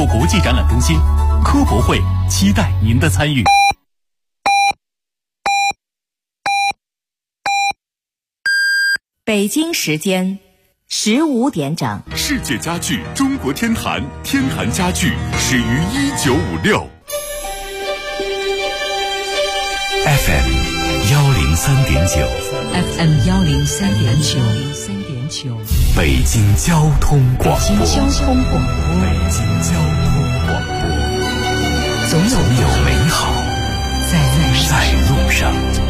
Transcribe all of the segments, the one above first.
州国际展览中心。科博会期待您的参与。 北京时间15点整， 世界家具中国天坛，天坛家具始于1956。 FM 103.9 FM 103.9 北京交通广播。 北京交通广播，总有美好在路上。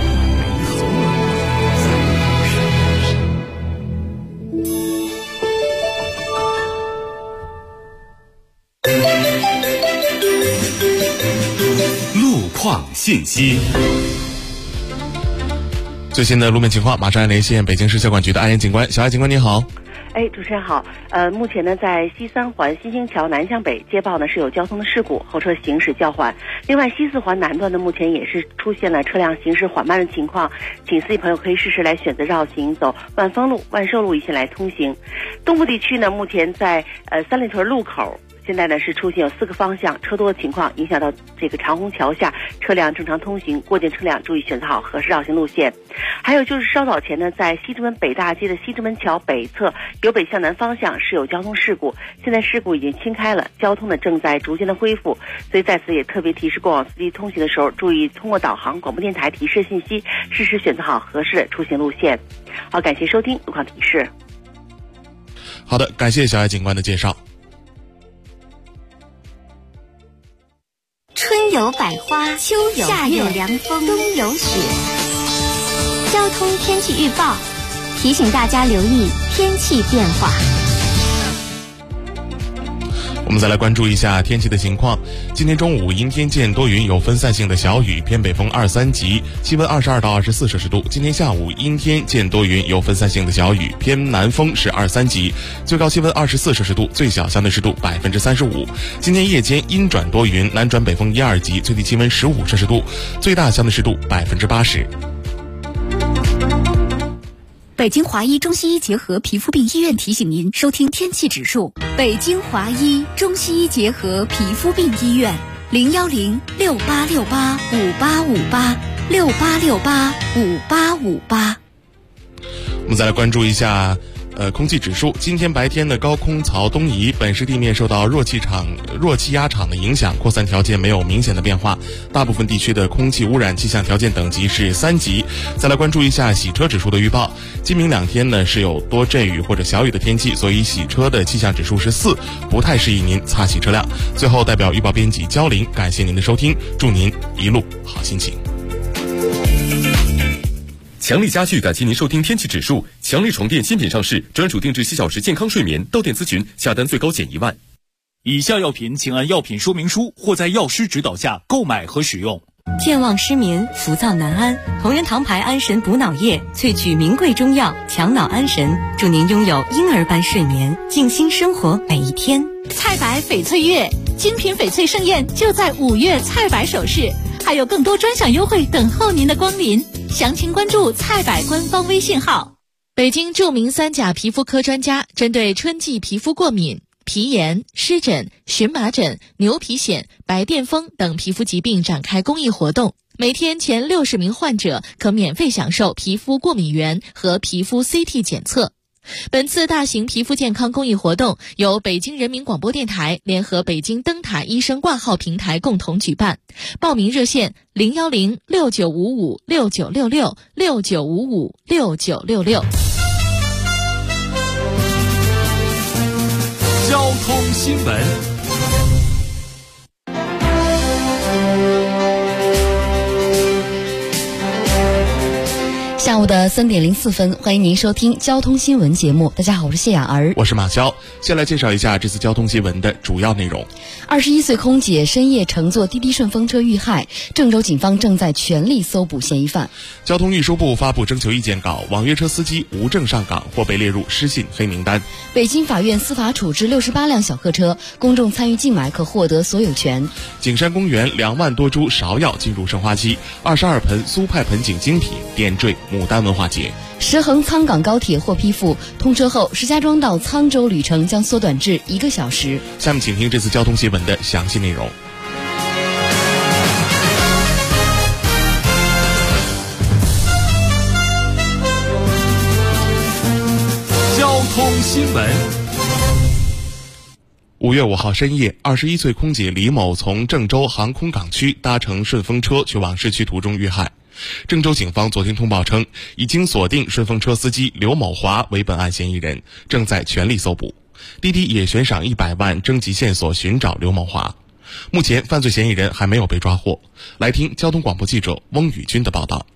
路况信息。 最新的路面情况，马上联系北京市交管局的安岩警官。小艾警官你好。 主持人好。目前呢，在西三环新兴桥南向北接报呢是有交通的事故，后车行驶较缓。另外，西四环南段呢目前也是出现了车辆行驶缓慢的情况，请司机朋友可以适时来选择绕行，走万丰路、万寿路一线来通行。东部地区呢，目前在三里屯路口。现在呢是出现有4个方向车多的情况，影响到这个长虹桥下车辆正常通行，过境车辆注意选择好合适绕行路线。还有就是稍早前呢，在西直门北大街的西直门桥北侧由北向南方向是有交通事故，现在事故已经清开了，交通呢正在逐渐的恢复，所以在此也特别提示过往司机通行的时候，注意通过导航、广播电台提示信息，适时选择好合适的出行路线。好，感谢收听路况提示。 好的，感谢小艾警官的介绍。 春有百花，秋有夏有凉风，冬有雪。交通天气预报提醒大家留意天气变化。 我们再来关注一下天气的情况。今天中午阴天见多云，有分散性的小雨，偏北风2、3级，气温22到24摄氏度。今天下午阴天见多云，有分散性的小雨，偏南风是2、3级，最高气温24摄氏度，最小相对湿度35%。今天夜间阴转多云，南转北风1、2级，最低气温15摄氏度，最大相对湿度80%。 北京华医中西医结合皮肤病医院提醒您收听天气指数。北京华医中西医结合皮肤病医院，01068685858，68685858。 我们再来关注一下空气指数。今天白天的高空槽东移，本市地面受到弱气压场的影响，扩散条件没有明显的变化，大部分地区的空气污染气象条件等级是3级。再来关注一下洗车指数的预报。今明2天呢是有多阵雨或者小雨的天气，所以洗车的气象指数是4，不太适宜您擦洗车辆。最后代表预报编辑焦玲感谢您的收听，祝您一路好心情。 强力家具感谢您收听天气指数。强力床垫新品上市，专属定制7小时健康睡眠，到店咨询，下单最高减1万。 以下药品请按药品说明书或在药师指导下购买和使用。 健忘失眠、浮躁难安，同仁堂牌安神补脑液萃取名贵中药，强脑安神，祝您拥有婴儿般睡眠，静心生活每一天。 菜百翡翠月，精品翡翠盛宴就在5月菜百首饰，还有更多专享优惠等候您的光临。详情关注菜百官方微信号。 北京著名3甲皮肤科专家针对春季皮肤过敏、皮炎、湿疹、荨麻疹、牛皮癣、白癜风等皮肤疾病展开公益活动，每天前60名患者可免费享受皮肤过敏原和皮肤 CT 检测。本次大型皮肤健康公益活动由北京人民广播电台联合北京灯塔医生挂号平台共同举办，报名热线0106955696669556966。 交通新闻。 下午的3点04分，欢迎您收听交通新闻节目。大家好，我是谢雅儿， 我是马潇。先来介绍一下这次交通新闻的主要内容。 21岁空姐深夜乘坐滴滴顺风车遇害，郑州警方正在全力搜捕嫌疑犯。 交通运输部发布征求意见稿，网约车司机无证上岗或被列入失信黑名单。 北京法院司法处置68辆小客车，公众参与竞买可获得所有权。 景山公园2万多株芍药进入盛花期，22盆苏派盆景精品点缀牡丹单文化节。 石衡沧港高铁获批复，通车后石家庄到沧州旅程将缩短至1个小时。 下面请听这次交通新闻的详细内容。 交通新闻。 5月5号深夜，21岁空姐李某从郑州航空港区搭乘顺风车去往市区途中遇害。郑州警方昨天通报称，已经锁定顺风车司机刘某华为本案嫌疑人，正在全力搜捕。滴滴也悬赏100万征集线索寻找刘某华。目前犯罪嫌疑人还没有被抓获。来听交通广播记者翁宇军的报道。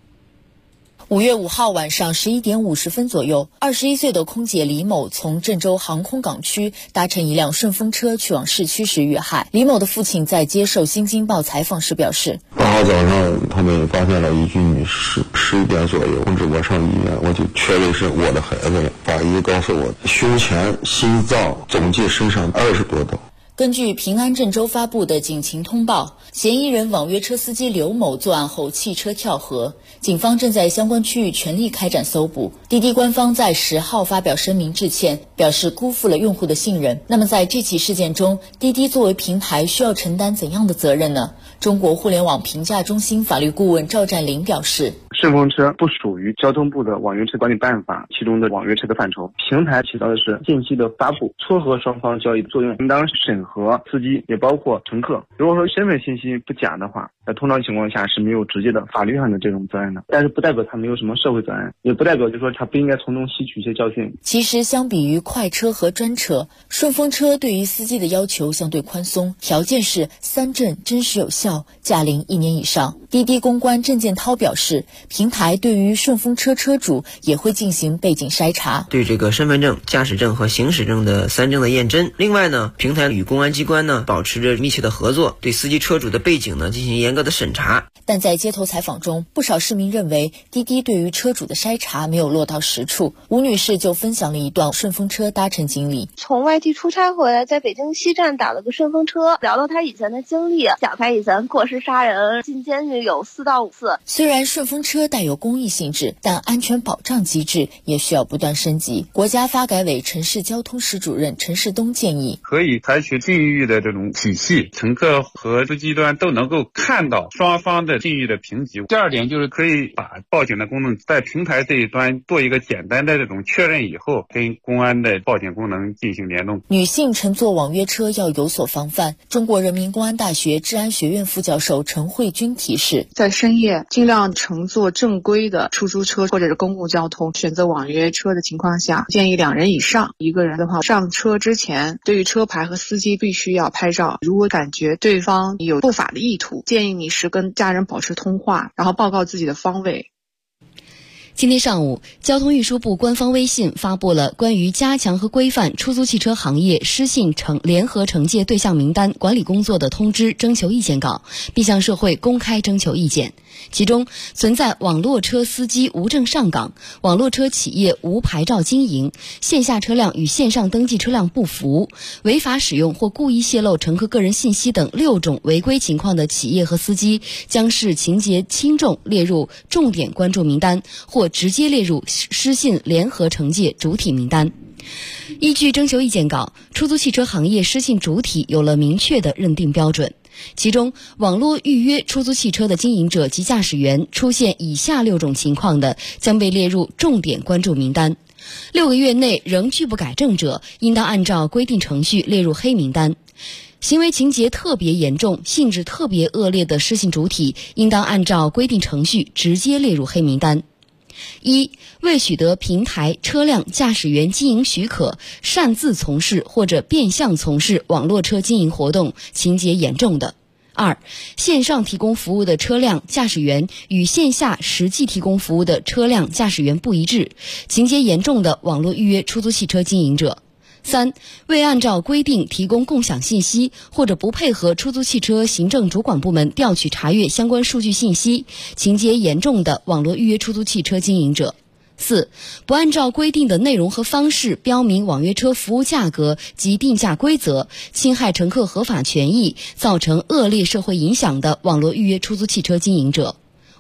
5月5号晚上11点50分左右，21岁的空姐李某从郑州航空港区搭乘一辆顺风车去往市区时遇害。李某的父亲在接受《新京报》采访时表示 8号早上他们发现了一具女尸，11点左右通知我上医院，我就确认是我的孩子了。法医告诉我，胸前、心脏总计身上20多刀。 根据平安郑州发布的警情通报，嫌疑人网约车司机刘某作案后弃车跳河，警方正在相关区域全力开展搜捕。滴滴官方在10号发表声明致歉，表示辜负了用户的信任。那么在这起事件中，滴滴作为平台需要承担怎样的责任呢？中国互联网评价中心法律顾问赵占林表示， 顺风车不属于交通部的网约车管理办法其中的网约车的范畴，平台起到的是信息的发布，撮合双方交易的作用，应当审核司机也包括乘客。如果说身份信息不假的话，在通常情况下是没有直接的法律上的这种责任的，但是不代表他没有什么社会责任，也不代表就是说他不应该从中吸取一些教训。 其实相比于快车和专车，顺风车对于司机的要求相对宽松，条件是3证真实有效，驾龄1年以上。滴滴公关郑建涛表示，平台对于顺风车车主也会进行背景筛查， 对这个身份证、驾驶证和行驶证的3证的验证。另外呢，平台与公安机关呢保持着密切的合作，对司机车主的背景呢进行严格的审查。 但在街头采访中，不少市民认为滴滴对于车主的筛查没有落到实处。吴女士就分享了一段顺风车搭乘经历。 从外地出差回来，在北京西站打了个顺风车，聊到她以前的经历，讲她以前过失杀人进监狱有4到5次。 虽然顺风车带有公益性质，但安全保障机制也需要不断升级。国家发改委城市交通室主任陈世东建议， 可以采取境遇的这种体系，乘客和司机端都能够看到双方的境遇的评级。第二点就是可以把报警的功能在平台这一端做一个简单的这种确认以后，跟公安的报警功能进行联动。 女性乘坐网约车要有所防范。中国人民公安大学治安学院副教授陈慧君提示， 在深夜尽量乘坐正规的出租车或者是公共交通，选择网约车的情况下，建议2人以上。一个人的话，上车之前对于车牌和司机必须要拍照，如果感觉对方有不法的意图，建议你是跟家人保持通话，然后报告自己的方位。 今天上午，交通运输部官方微信发布了关于加强和规范出租汽车行业失信联合惩戒对象名单管理工作的通知征求意见稿，并向社会公开征求意见。其中存在网络车司机无证上岗、网络车企业无牌照经营、线下车辆与线上登记车辆不符、违法使用或故意泄露乘客个人信息等6种违规情况的企业和司机，将视情节轻重列入重点关注名单，或直接列入失信联合惩戒主体名单。依据征求意见稿，出租汽车行业失信主体有了明确的认定标准。其中，网络预约出租汽车的经营者及驾驶员出现以下6种情况的，将被列入重点关注名单。6个月内仍拒不改正者，应当按照规定程序列入黑名单。行为情节特别严重、性质特别恶劣的失信主体，应当按照规定程序直接列入黑名单。1、未取得平台、车辆、驾驶员经营许可，擅自从事或者变相从事网络车经营活动，情节严重的。2、线上提供服务的车辆、驾驶员与线下实际提供服务的车辆、驾驶员不一致，情节严重的网络预约出租汽车经营者。3、未按照规定提供共享信息，或者不配合出租汽车行政主管部门调取查阅相关数据信息，情节严重的网络预约出租汽车经营者。4、不按照规定的内容和方式标明网约车服务价格及定价规则，侵害乘客合法权益，造成恶劣社会影响的网络预约出租汽车经营者。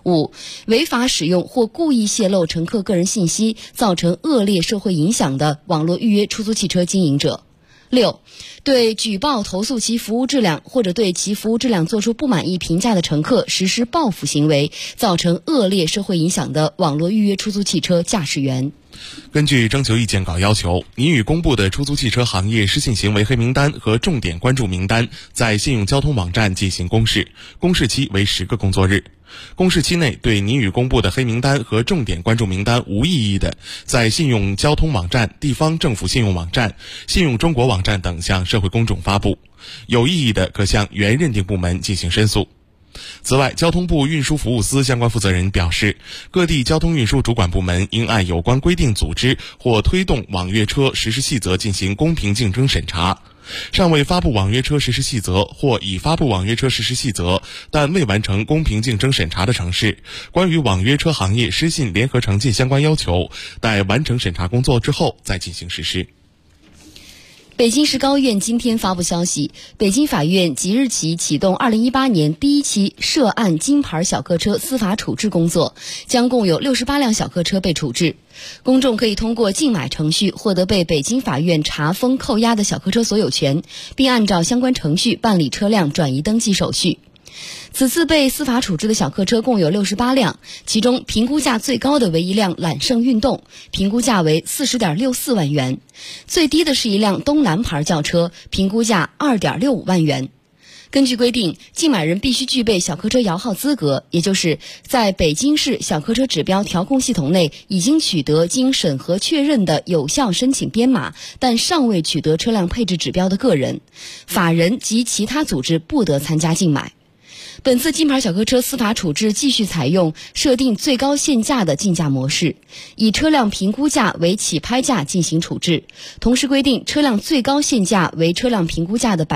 5、违法使用或故意泄露乘客个人信息，造成恶劣社会影响的网络预约出租汽车经营者。6、对举报投诉其服务质量或者对其服务质量作出不满意评价的乘客实施报复行为，造成恶劣社会影响的网络预约出租汽车驾驶员。 根据征求意见稿要求，拟与公布的出租汽车行业失信行为黑名单和重点关注名单在信用交通网站进行公示，公示期为10个工作日。公示期内对拟与公布的黑名单和重点关注名单无异议的，在信用交通网站、地方政府信用网站、信用中国网站等向社会公众发布；有异议的，可向原认定部门进行申诉。此外，交通部运输服务司相关负责人表示，各地交通运输主管部门应按有关规定组织或推动网约车实施细则进行公平竞争审查。尚未发布网约车实施细则或已发布网约车实施细则但未完成公平竞争审查的城市，关于网约车行业失信联合惩戒相关要求，待完成审查工作之后再进行实施。 北京市高院今天发布消息，北京法院即日起启动2018年第一期涉案金牌小客车司法处置工作，将共有68辆小客车被处置。公众可以通过竞买程序获得被北京法院查封扣押的小客车所有权，并按照相关程序办理车辆转移登记手续。此次被司法处置的小客车共有68辆，其中评估价最高的为一辆揽胜运动，评估价为40.64万元；最低的是一辆东南牌轿车，评估价2.65万元。根据规定，竞买人必须具备小客车摇号资格，也就是在北京市小客车指标调控系统内已经取得经审核确认的有效申请编码，但尚未取得车辆配置指标的个人。法人及其他组织不得参加竞买。本次金牌小客车司法处置继续采用设定最高限价的竞价模式，以车辆评估价为起拍价进行处置，同时规定车辆最高限价为车辆评估价的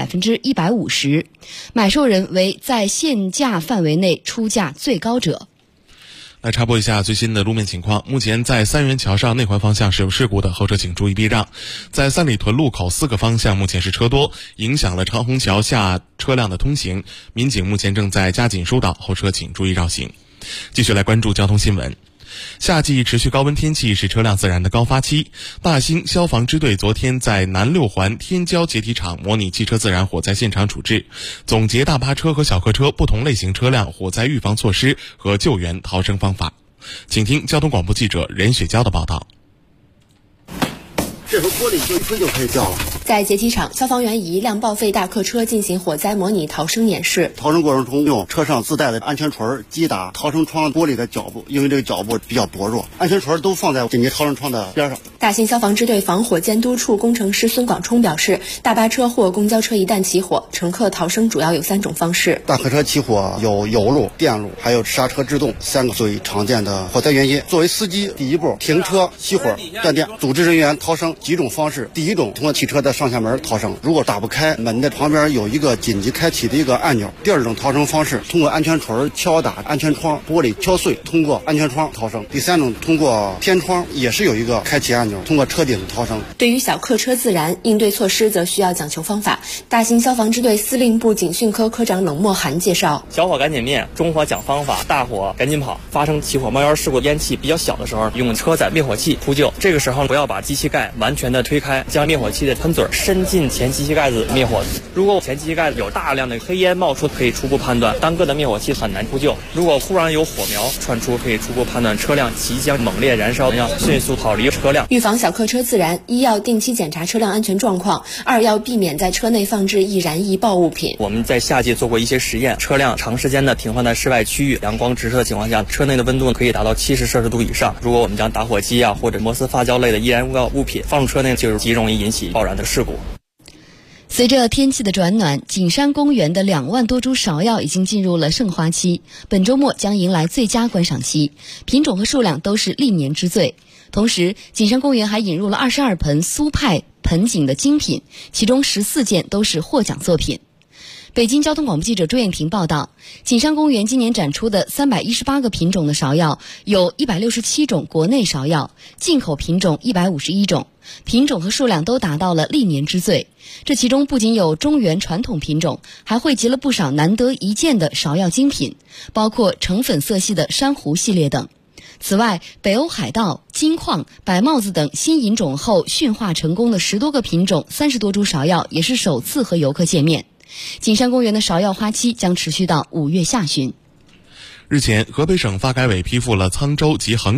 150%，买受人为在限价范围内出价最高者。 来插播一下最新的路面情况。目前在三元桥上内环方向是有事故的，后车请注意避让。在三里屯路口4个方向目前是车多，影响了长虹桥下车辆的通行，民警目前正在加紧疏导，后车请注意绕行。继续来关注交通新闻。夏季持续高温天气是车辆自燃的高发期。大兴消防支队昨天在南6环天骄解体厂模拟汽车自燃火灾现场处置，总结大巴车和小客车不同类型车辆火灾预防措施和救援逃生方法。请听交通广播记者任雪娇的报道。 这时候玻璃就一吹就可以掉了。 在解体厂，消防员以一辆报废大客车进行火灾模拟逃生演示。 逃生过程中用车上自带的安全锤击打逃生窗玻璃的脚部，因为这个脚部比较薄弱，安全锤都放在紧急逃生窗的边上。 大兴消防支队防火监督处工程师孙广冲表示，大巴车或公交车一旦起火，乘客逃生主要有3种方式。 大客车起火有油路、电路还有刹车制动3个最常见的火灾原因。作为司机，第一步停车熄火断电，组织人员逃生几种方式。第一种，通过汽车的上下门逃生，如果打不开门的旁边有一个紧急开启的一个按钮。第二种逃生方式，通过安全锤敲打安全窗玻璃敲碎，通过安全窗逃生。第3种，通过天窗也是有一个开启按钮，通过车顶逃生。 对于小客车自燃，应对措施则需要讲求方法。大兴消防支队司令部警训科科长冷漠涵介绍， 小火赶紧灭，中火讲方法，大火赶紧跑。发生起火冒烟事故烟气比较小的时候，用车载灭火器扑救。这个时候不要把机器盖完全的推开，将灭火器的喷嘴伸进前机器盖子灭火。如果前机器盖子有大量的黑烟冒出，可以初步判断单个的灭火器很难扑救。如果忽然有火苗窜出，可以初步判断车辆即将猛烈燃烧，要迅速逃离车辆。 预防小客车自燃，一要定期检查车辆安全状况，2要避免在车内放置易燃易爆物品。 我们在夏季做过一些实验，车辆长时间的停放在室外区域，阳光直射的情况下，车内的温度可以达到70摄氏度以上。如果我们将打火机或者摩斯发胶类的易燃物品放入车内，就极容易引起爆燃的事故。 随着天气的转暖，景山公园的2万多株芍药已经进入了盛花期，本周末将迎来最佳观赏期，品种和数量都是历年之最。同时，景山公园还引入了22盆苏派盆景的精品，其中14件都是获奖作品。 北京交通广播记者朱艳婷报道，锦山公园今年展出的318个品种的芍药，有167种国内芍药，进口品种151种，品种和数量都达到了历年之最。这其中不仅有中原传统品种，还汇集了不少难得一见的芍药精品，包括橙粉色系的珊瑚系列等。此外，北欧海盗、金矿、白帽子等新引种后驯化成功的10多个品种、30多株芍药也是首次和游客见面。锦山公园的芍药花期将持续到5月下旬。 日前，河北省发改委批复了沧州及衡